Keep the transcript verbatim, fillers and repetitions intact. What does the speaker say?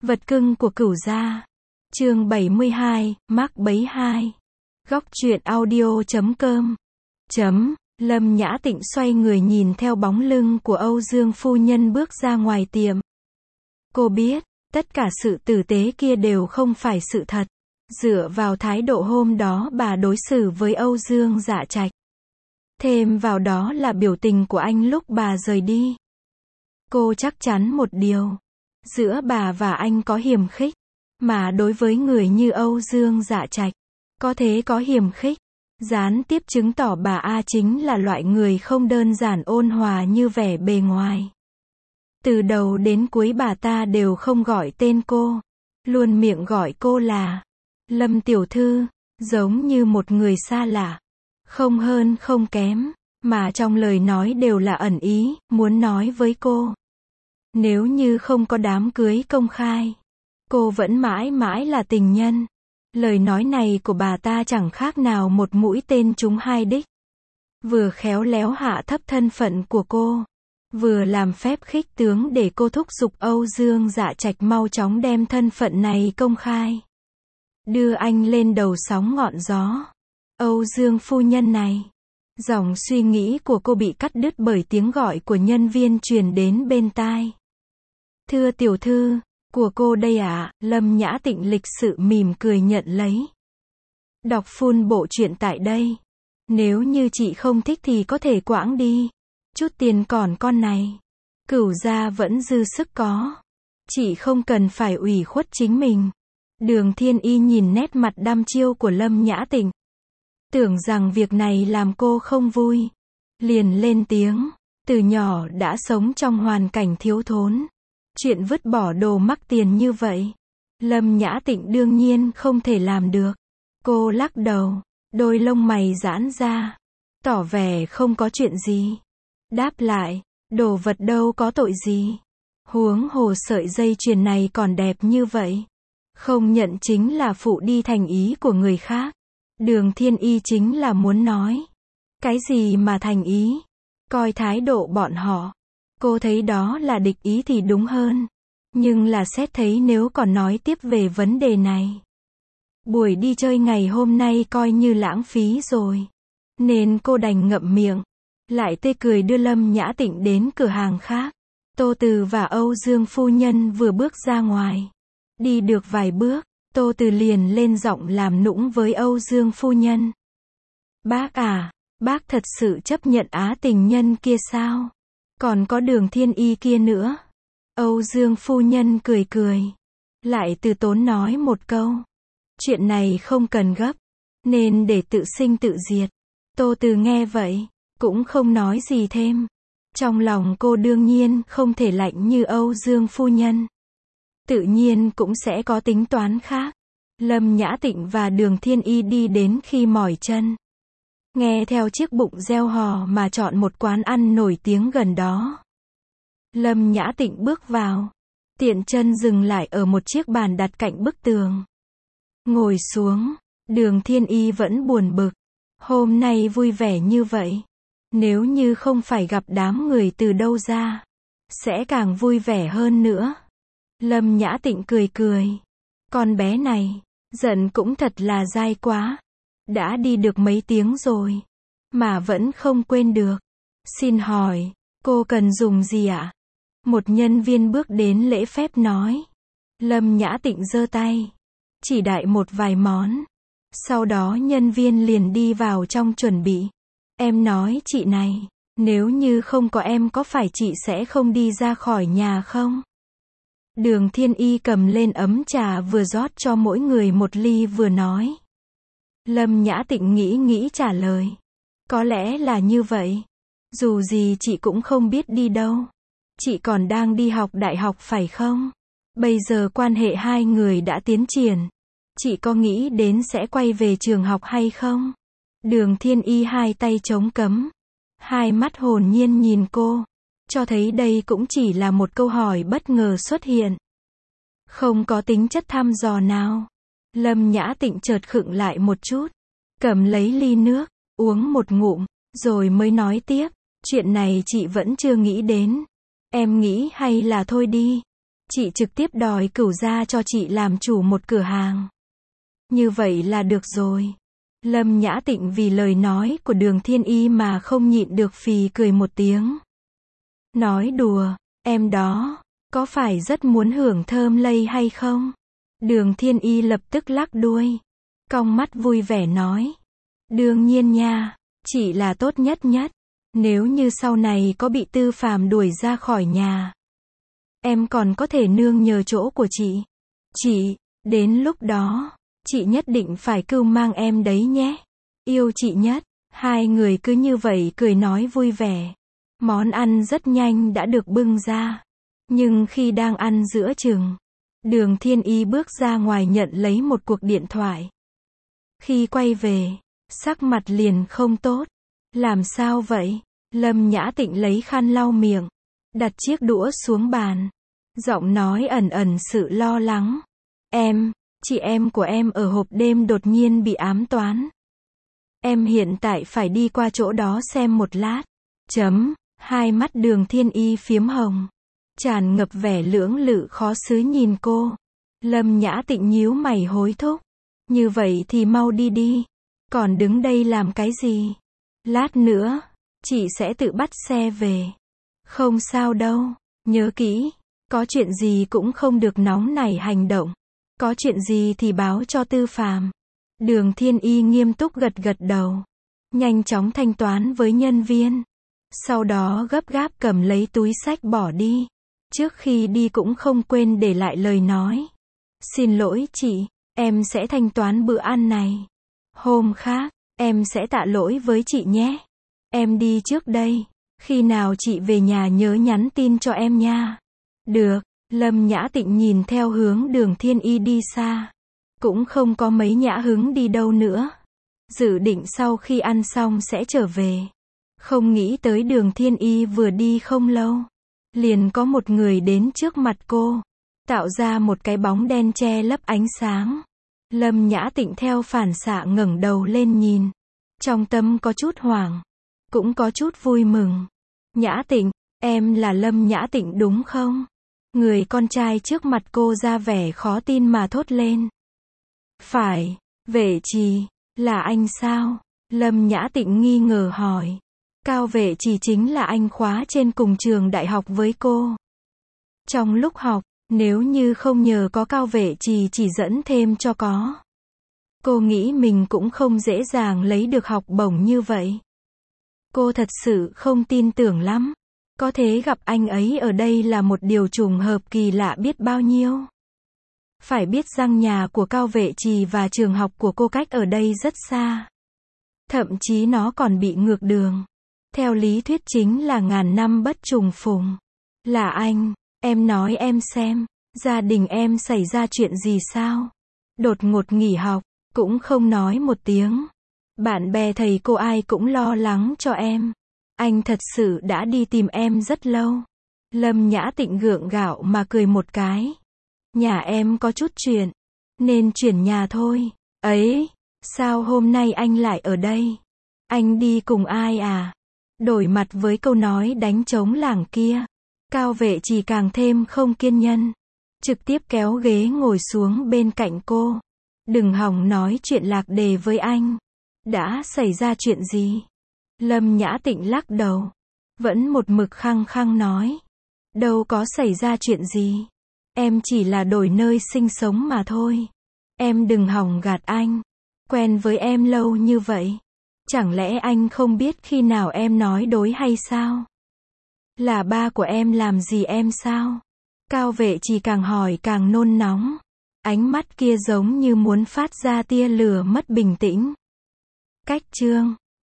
Vật cưng của Cửu gia. Chương bảy mươi hai, mác bấy hai. Góc truyện audio chấm com. Chấm. Lâm Nhã Tịnh xoay người nhìn theo bóng lưng của Âu Dương phu nhân bước ra ngoài tiệm. Cô biết, tất cả sự tử tế kia đều không phải sự thật. Dựa vào thái độ hôm đó bà đối xử với Âu Dương Dạ Trạch. Thêm vào đó là biểu tình của anh lúc bà rời đi. Cô chắc chắn một điều. Giữa bà và anh có hiềm khích. Mà đối với người như Âu Dương Dạ Trạch, có thế có hiềm khích. Gián tiếp chứng tỏ bà A chính là loại người không đơn giản ôn hòa như vẻ bề ngoài. Từ đầu đến cuối bà ta đều không gọi tên cô. Luôn miệng gọi cô là Lâm tiểu thư, giống như một người xa lạ. Không hơn không kém, mà trong lời nói đều là ẩn ý, muốn nói với cô. Nếu như không có đám cưới công khai, cô vẫn mãi mãi là tình nhân. Lời nói này của bà ta chẳng khác nào một mũi tên trúng hai đích. Vừa khéo léo hạ thấp thân phận của cô, vừa làm phép khích tướng để cô thúc giục Âu Dương Dạ Trạch mau chóng đem thân phận này công khai. Đưa anh lên đầu sóng ngọn gió. Âu Dương phu nhân này. Dòng suy nghĩ của cô bị cắt đứt bởi tiếng gọi của nhân viên truyền đến bên tai. Thưa tiểu thư, của cô đây ạ, à, Lâm Nhã Tịnh lịch sự mỉm cười nhận lấy. Đọc full bộ truyện tại đây. Nếu như chị không thích thì có thể quãng đi. Chút tiền còn con này. Cửu gia vẫn dư sức có. Chị không cần phải ủy khuất chính mình. Đường Thiên Y nhìn nét mặt đăm chiêu của Lâm Nhã Tịnh. Tưởng rằng việc này làm cô không vui. Liền lên tiếng. Từ nhỏ đã sống trong hoàn cảnh thiếu thốn. Chuyện vứt bỏ đồ mắc tiền như vậy, Lâm Nhã Tịnh đương nhiên không thể làm được. Cô lắc đầu, đôi lông mày giãn ra, tỏ vẻ không có chuyện gì. Đáp lại, đồ vật đâu có tội gì. Huống hồ sợi dây chuyền này còn đẹp như vậy. Không nhận chính là phụ đi thành ý của người khác. Đường Thiên Y chính là muốn nói. Cái gì mà thành ý? Coi thái độ bọn họ. Cô thấy đó là địch ý thì đúng hơn. Nhưng là xét thấy nếu còn nói tiếp về vấn đề này. Buổi đi chơi ngày hôm nay coi như lãng phí rồi. Nên cô đành ngậm miệng. Lại tươi cười đưa Lâm Nhã Tịnh đến cửa hàng khác. Tô Từ và Âu Dương phu nhân vừa bước ra ngoài. Đi được vài bước, Tô Từ liền lên giọng làm nũng với Âu Dương phu nhân. Bác à, bác thật sự chấp nhận á tình nhân kia sao? Còn có Đường Thiên Y kia nữa. Âu Dương phu nhân cười cười. Lại từ tốn nói một câu. Chuyện này không cần gấp. Nên để tự sinh tự diệt. Tô Từ nghe vậy. Cũng không nói gì thêm. Trong lòng cô đương nhiên không thể lạnh như Âu Dương phu nhân. Tự nhiên cũng sẽ có tính toán khác. Lâm Nhã Tịnh và Đường Thiên Y đi đến khi mỏi chân. Nghe theo chiếc bụng reo hò mà chọn một quán ăn nổi tiếng gần đó. Lâm Nhã Tịnh bước vào. Tiện chân dừng lại ở một chiếc bàn đặt cạnh bức tường. Ngồi xuống. Đường Thiên Y vẫn buồn bực. Hôm nay vui vẻ như vậy. Nếu như không phải gặp đám người từ đâu ra. Sẽ càng vui vẻ hơn nữa. Lâm Nhã Tịnh cười cười. Con bé này. Giận cũng thật là dai quá. Đã đi được mấy tiếng rồi. Mà vẫn không quên được. Xin hỏi, cô cần dùng gì ạ? Một nhân viên bước đến lễ phép nói. Lâm Nhã Tịnh giơ tay. Chỉ đại một vài món. Sau đó nhân viên liền đi vào trong chuẩn bị. Em nói chị này, nếu như không có em có phải chị sẽ không đi ra khỏi nhà không? Đường Thiên Y cầm lên ấm trà vừa rót cho mỗi người một ly vừa nói. Lâm Nhã Tịnh nghĩ nghĩ trả lời. Có lẽ là như vậy. Dù gì chị cũng không biết đi đâu. Chị còn đang đi học đại học phải không? Bây giờ quan hệ hai người đã tiến triển. Chị có nghĩ đến sẽ quay về trường học hay không? Đường Thiên Y hai tay chống cấm. Hai mắt hồn nhiên nhìn cô. Cho thấy đây cũng chỉ là một câu hỏi bất ngờ xuất hiện. Không có tính chất thăm dò nào. Lâm Nhã Tịnh chợt khựng lại một chút. Cầm lấy ly nước, uống một ngụm, rồi mới nói tiếp. Chuyện này chị vẫn chưa nghĩ đến. Em nghĩ hay là thôi đi. Chị trực tiếp đòi Cửu gia cho chị làm chủ một cửa hàng. Như vậy là được rồi. Lâm Nhã Tịnh vì lời nói của Đường Thiên Y mà không nhịn được phì cười một tiếng. Nói đùa, em đó, có phải rất muốn hưởng thơm lây hay không? Đường Thiên Y lập tức lắc đuôi. Cong mắt vui vẻ nói. Đương nhiên nha, chị là tốt nhất nhất. Nếu như sau này có bị Tư Phàm đuổi ra khỏi nhà, em còn có thể nương nhờ chỗ của chị. Chị, đến lúc đó, chị nhất định phải cưu mang em đấy nhé. Yêu chị nhất. Hai người cứ như vậy cười nói vui vẻ. Món ăn rất nhanh đã được bưng ra. Nhưng khi đang ăn giữa chừng, Đường Thiên Y bước ra ngoài nhận lấy một cuộc điện thoại. Khi quay về, sắc mặt liền không tốt. Làm sao vậy? Lâm Nhã Tịnh lấy khăn lau miệng, đặt chiếc đũa xuống bàn. Giọng nói ẩn ẩn sự lo lắng. Em, chị em của em ở hộp đêm đột nhiên bị ám toán. Em hiện tại phải đi qua chỗ đó xem một lát. Chấm, hai mắt Đường Thiên Y phiếm hồng, tràn ngập vẻ lưỡng lự khó xứ nhìn cô. Lâm Nhã Tịnh nhíu mày hối thúc. Như vậy thì mau đi đi. Còn đứng đây làm cái gì? Lát nữa, chị sẽ tự bắt xe về. Không sao đâu, nhớ kỹ, có chuyện gì cũng không được nóng nảy hành động. Có chuyện gì thì báo cho Tư Phàm. Đường Thiên Y nghiêm túc gật gật đầu. Nhanh chóng thanh toán với nhân viên. Sau đó gấp gáp cầm lấy túi xách bỏ đi. Trước khi đi cũng không quên để lại lời nói. Xin lỗi chị, em sẽ thanh toán bữa ăn này. Hôm khác, em sẽ tạ lỗi với chị nhé. Em đi trước đây. Khi nào chị về nhà nhớ nhắn tin cho em nha. Được. Lâm Nhã Tịnh nhìn theo hướng Đường Thiên Y đi xa. Cũng không có mấy nhã hứng đi đâu nữa. Dự định sau khi ăn xong sẽ trở về. Không nghĩ tới Đường Thiên Y vừa đi không lâu, liền có một người đến trước mặt cô, tạo ra một cái bóng đen che lấp ánh sáng. Lâm Nhã Tịnh theo phản xạ ngẩng đầu lên nhìn. Trong tâm có chút hoảng, cũng có chút vui mừng. Nhã Tịnh, em là Lâm Nhã Tịnh đúng không? Người con trai trước mặt cô ra vẻ khó tin mà thốt lên. Phải, vệ trì, là anh sao? Lâm Nhã Tịnh nghi ngờ hỏi. Cao vệ trì chính là anh khóa trên cùng trường đại học với cô. Trong lúc học, nếu như không nhờ có Cao vệ trì chỉ dẫn thêm cho có, cô nghĩ mình cũng không dễ dàng lấy được học bổng như vậy. Cô thật sự không tin tưởng lắm. Có thể gặp anh ấy ở đây là một điều trùng hợp kỳ lạ biết bao nhiêu. Phải biết rằng nhà của Cao vệ trì và trường học của cô cách ở đây rất xa. Thậm chí nó còn bị ngược đường. Theo lý thuyết chính là ngàn năm bất trùng phùng. Là anh, em nói em xem, gia đình em xảy ra chuyện gì sao? Đột ngột nghỉ học, cũng không nói một tiếng. Bạn bè thầy cô ai cũng lo lắng cho em. Anh thật sự đã đi tìm em rất lâu. Lâm Nhã Tịnh gượng gạo mà cười một cái. Nhà em có chút chuyện, nên chuyển nhà thôi. Ấy, sao hôm nay anh lại ở đây? Anh đi cùng ai à? Đổi mặt với câu nói đánh trống lảng kia, Cao vệ trì càng thêm không kiên nhẫn, trực tiếp kéo ghế ngồi xuống bên cạnh cô. Đừng hòng nói chuyện lạc đề với anh. Đã xảy ra chuyện gì? Lâm Nhã Tịnh lắc đầu, vẫn một mực khăng khăng nói. Đâu có xảy ra chuyện gì. Em chỉ là đổi nơi sinh sống mà thôi. Em đừng hòng gạt anh. Quen với em lâu như vậy, chẳng lẽ anh không biết khi nào em nói dối hay sao? Là ba của em làm gì em sao? Cao vệ trì càng hỏi càng nôn nóng. Ánh mắt kia giống như muốn phát ra tia lửa mất bình tĩnh. Cách chương